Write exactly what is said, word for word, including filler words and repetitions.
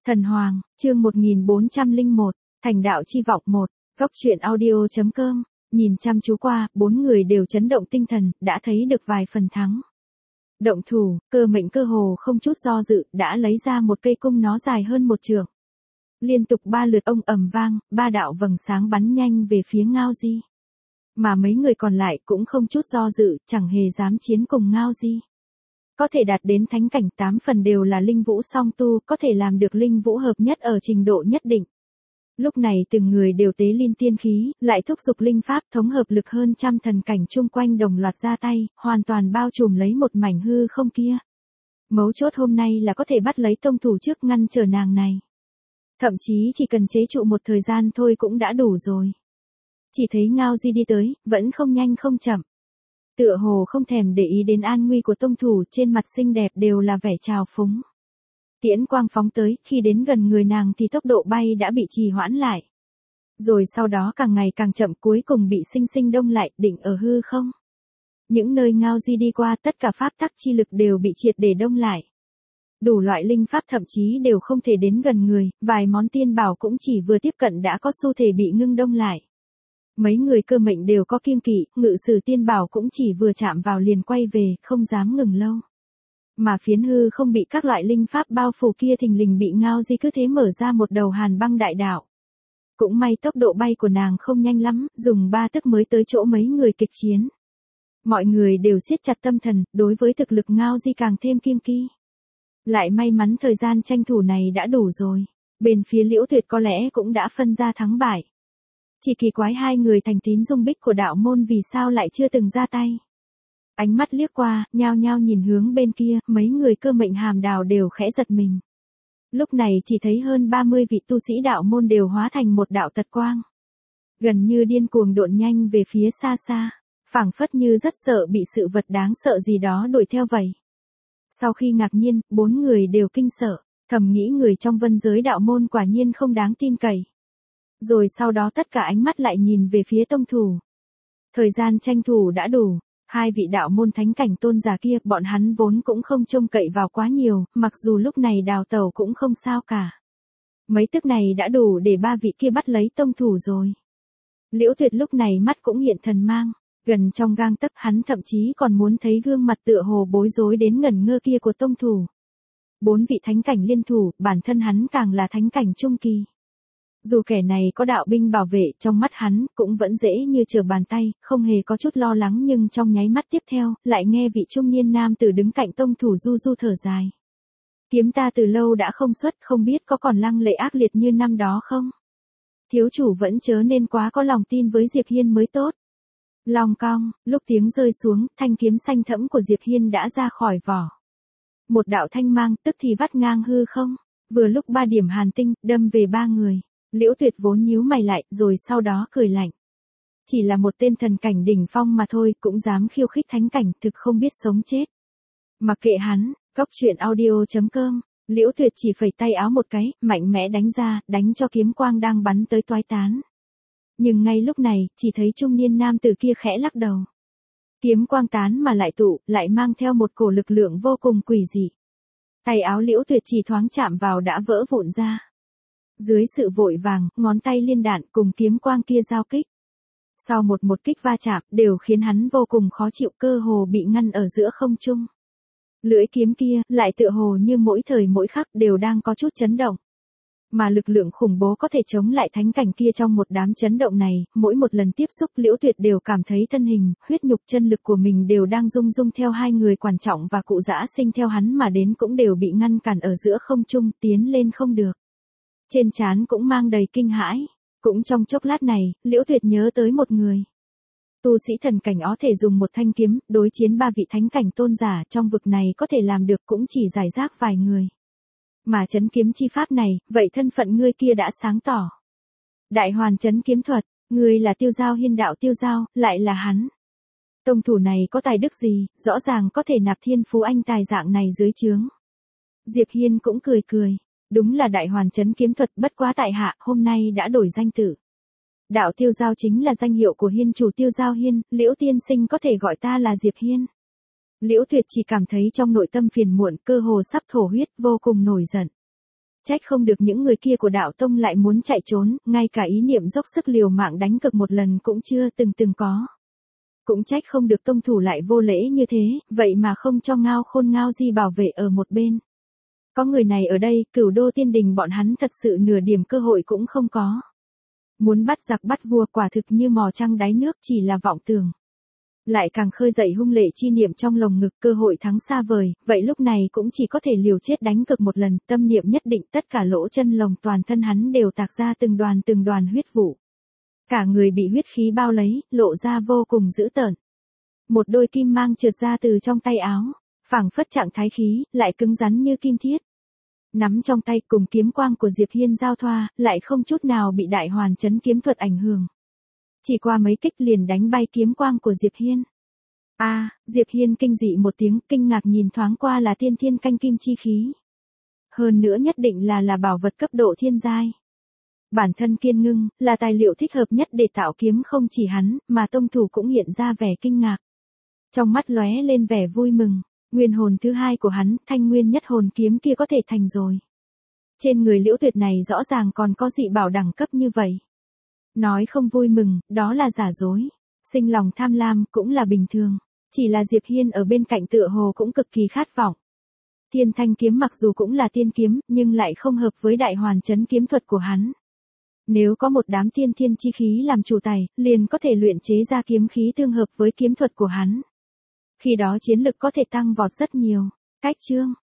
Thần Hoàng, chương một nghìn bốn trăm lẻ một, Thành đạo chi vọng một, góc truyện audio.com, nhìn chăm chú qua, bốn người đều chấn động tinh thần, đã thấy được vài phần thắng. Động thủ, Cơ Mệnh cơ hồ không chút do dự, đã lấy ra một cây cung nó dài hơn một trượng. Liên tục ba lượt ông ầm vang, ba đạo vầng sáng bắn nhanh về phía Ngao Di. Mà mấy người còn lại cũng không chút do dự, chẳng hề dám chiến cùng Ngao Di. Có thể đạt đến thánh cảnh tám phần đều là linh vũ song tu, có thể làm được linh vũ hợp nhất ở trình độ nhất định. Lúc này từng người đều tế liên tiên khí, lại thúc giục linh pháp thống hợp lực hơn trăm thần cảnh chung quanh đồng loạt ra tay, hoàn toàn bao trùm lấy một mảnh hư không kia. Mấu chốt hôm nay là có thể bắt lấy tông thủ trước ngăn trở nàng này. Thậm chí chỉ cần chế trụ một thời gian thôi cũng đã đủ rồi. Chỉ thấy Ngao Di đi tới, vẫn không nhanh không chậm. Tựa hồ không thèm để ý đến an nguy của tông thủ, trên mặt xinh đẹp đều là vẻ trào phúng. Tiễn quang phóng tới, khi đến gần người nàng thì tốc độ bay đã bị trì hoãn lại. Rồi sau đó càng ngày càng chậm, cuối cùng bị sinh sinh đông lại, định ở hư không. Những nơi Ngao Di đi qua, tất cả pháp tắc chi lực đều bị triệt để đông lại. Đủ loại linh pháp thậm chí đều không thể đến gần người, vài món tiên bảo cũng chỉ vừa tiếp cận đã có xu thể bị ngưng đông lại. Mấy người Cơ Mệnh đều có kiêng kỵ, ngự sử tiên bảo cũng chỉ vừa chạm vào liền quay về, không dám ngừng lâu. Mà phiến hư không bị các loại linh pháp bao phủ kia thình lình bị Ngao Di cứ thế mở ra một đầu hàn băng đại đạo. Cũng may tốc độ bay của nàng không nhanh lắm, dùng ba tức mới tới chỗ mấy người kịch chiến. Mọi người đều siết chặt tâm thần, đối với thực lực Ngao Di càng thêm kiêng kỵ. Lại may mắn thời gian tranh thủ này đã đủ rồi, bên phía Liễu Tuyệt có lẽ cũng đã phân ra thắng bại. Chỉ kỳ quái hai người thành tín dung bích của đạo môn vì sao lại chưa từng ra tay. Ánh mắt liếc qua, nhao nhao nhìn hướng bên kia, mấy người Cơ Mệnh Hàm Đào đều khẽ giật mình. Lúc này chỉ thấy hơn ba mươi vị tu sĩ đạo môn đều hóa thành một đạo tật quang. Gần như điên cuồng độn nhanh về phía xa xa, phảng phất như rất sợ bị sự vật đáng sợ gì đó đuổi theo vậy. Sau khi ngạc nhiên, bốn người đều kinh sợ, thầm nghĩ người trong vân giới đạo môn quả nhiên không đáng tin cậy. Rồi sau đó tất cả ánh mắt lại nhìn về phía tông thủ. Thời gian tranh thủ đã đủ, hai vị đạo môn thánh cảnh tôn giả kia, bọn hắn vốn cũng không trông cậy vào quá nhiều, mặc dù lúc này đào tẩu cũng không sao cả. Mấy tức này đã đủ để ba vị kia bắt lấy tông thủ rồi. Liễu Tuyệt lúc này mắt cũng hiện thần mang, gần trong gang tấc, hắn thậm chí còn muốn thấy gương mặt tựa hồ bối rối đến ngẩn ngơ kia của tông thủ. Bốn vị thánh cảnh liên thủ, bản thân hắn càng là thánh cảnh trung kỳ. Dù kẻ này có đạo binh bảo vệ, trong mắt hắn cũng vẫn dễ như trở bàn tay, không hề có chút lo lắng, nhưng trong nháy mắt tiếp theo, lại nghe vị trung niên nam tử đứng cạnh tông thủ du du thở dài. Kiếm ta từ lâu đã không xuất, không biết có còn lăng lệ ác liệt như năm đó không? Thiếu chủ vẫn chớ nên quá có lòng tin với Diệp Hiên mới tốt. Long cong, lúc tiếng rơi xuống, thanh kiếm xanh thẫm của Diệp Hiên đã ra khỏi vỏ. Một đạo thanh mang, tức thì vắt ngang hư không, vừa lúc ba điểm hàn tinh, đâm về ba người. Liễu Tuyệt vốn nhíu mày lại, rồi sau đó cười lạnh. Chỉ là một tên thần cảnh đỉnh phong mà thôi, cũng dám khiêu khích thánh cảnh, thực không biết sống chết. Mặc kệ hắn, góc truyện audio.com, Liễu Tuyệt chỉ phẩy tay áo một cái, mạnh mẽ đánh ra, đánh cho kiếm quang đang bắn tới toái tán. Nhưng ngay lúc này, chỉ thấy trung niên nam tử kia khẽ lắc đầu. Kiếm quang tán mà lại tụ, lại mang theo một cổ lực lượng vô cùng quỷ dị. Tay áo Liễu Tuyệt chỉ thoáng chạm vào đã vỡ vụn ra. Dưới sự vội vàng, ngón tay liên đạn cùng kiếm quang kia giao kích. Sau một một kích va chạm, đều khiến hắn vô cùng khó chịu, cơ hồ bị ngăn ở giữa không trung. Lưỡi kiếm kia, lại tựa hồ như mỗi thời mỗi khắc đều đang có chút chấn động. Mà lực lượng khủng bố có thể chống lại thánh cảnh kia trong một đám chấn động này, mỗi một lần tiếp xúc Liễu Tuyệt đều cảm thấy thân hình, huyết nhục chân lực của mình đều đang rung rung theo hai người quan trọng và cụ dã sinh theo hắn mà đến cũng đều bị ngăn cản ở giữa không trung, tiến lên không được. Trên trán cũng mang đầy kinh hãi, cũng trong chốc lát này, Liễu Tuyệt nhớ tới một người. Tu sĩ thần cảnh có thể dùng một thanh kiếm, đối chiến ba vị thánh cảnh tôn giả, trong vực này có thể làm được cũng chỉ giải rác vài người. Mà chấn kiếm chi pháp này, vậy thân phận ngươi kia đã sáng tỏ. Đại hoàn chấn kiếm thuật, ngươi là Tiêu Giao Hiên đạo Tiêu Giao, lại là hắn. Tông thủ này có tài đức gì, rõ ràng có thể nạp thiên phú anh tài dạng này dưới trướng. Diệp Hiên cũng cười cười. Đúng là đại hoàn chấn kiếm thuật, bất quá tại hạ, hôm nay đã đổi danh tử. Đạo Tiêu Giao chính là danh hiệu của Hiên chủ Tiêu Giao Hiên, Liễu tiên sinh có thể gọi ta là Diệp Hiên. Liễu Tuyệt chỉ cảm thấy trong nội tâm phiền muộn, cơ hồ sắp thổ huyết, vô cùng nổi giận. Trách không được những người kia của đạo tông lại muốn chạy trốn, ngay cả ý niệm dốc sức liều mạng đánh cực một lần cũng chưa từng từng có. Cũng trách không được tông thủ lại vô lễ như thế, vậy mà không cho Ngao Khôn Ngao Di bảo vệ ở một bên. Có người này ở đây, Cửu Đô Tiên Đình bọn hắn thật sự nửa điểm cơ hội cũng không có. Muốn bắt giặc bắt vua quả thực như mò trăng đáy nước, chỉ là vọng tưởng. Lại càng khơi dậy hung lệ chi niệm trong lồng ngực, cơ hội thắng xa vời, vậy lúc này cũng chỉ có thể liều chết đánh cực một lần, tâm niệm nhất định tất cả lỗ chân lồng toàn thân hắn đều tạc ra từng đoàn từng đoàn huyết vụ. Cả người bị huyết khí bao lấy, lộ ra vô cùng dữ tợn. Một đôi kim mang trượt ra từ trong tay áo, phảng phất trạng thái khí, lại cứng rắn như kim thiết. Nắm trong tay cùng kiếm quang của Diệp Hiên giao thoa, lại không chút nào bị đại hoàn chấn kiếm thuật ảnh hưởng. Chỉ qua mấy kích liền đánh bay kiếm quang của Diệp Hiên. A, à, Diệp Hiên kinh dị một tiếng, kinh ngạc nhìn thoáng qua là tiên thiên canh kim chi khí. Hơn nữa nhất định là là bảo vật cấp độ thiên giai. Bản thân Kiên Ngưng, là tài liệu thích hợp nhất để tạo kiếm, không chỉ hắn, mà tông thủ cũng hiện ra vẻ kinh ngạc. Trong mắt lóe lên vẻ vui mừng, nguyên hồn thứ hai của hắn, thanh nguyên nhất hồn kiếm kia có thể thành rồi. Trên người Liễu Tuyệt này rõ ràng còn có dị bảo đẳng cấp như vậy. Nói không vui mừng, đó là giả dối. Sinh lòng tham lam cũng là bình thường. Chỉ là Diệp Hiên ở bên cạnh tựa hồ cũng cực kỳ khát vọng. Thiên thanh kiếm mặc dù cũng là tiên kiếm, nhưng lại không hợp với đại hoàn chấn kiếm thuật của hắn. Nếu có một đám tiên thiên chi khí làm chủ tài, liền có thể luyện chế ra kiếm khí tương hợp với kiếm thuật của hắn. Khi đó chiến lực có thể tăng vọt rất nhiều. Cách chương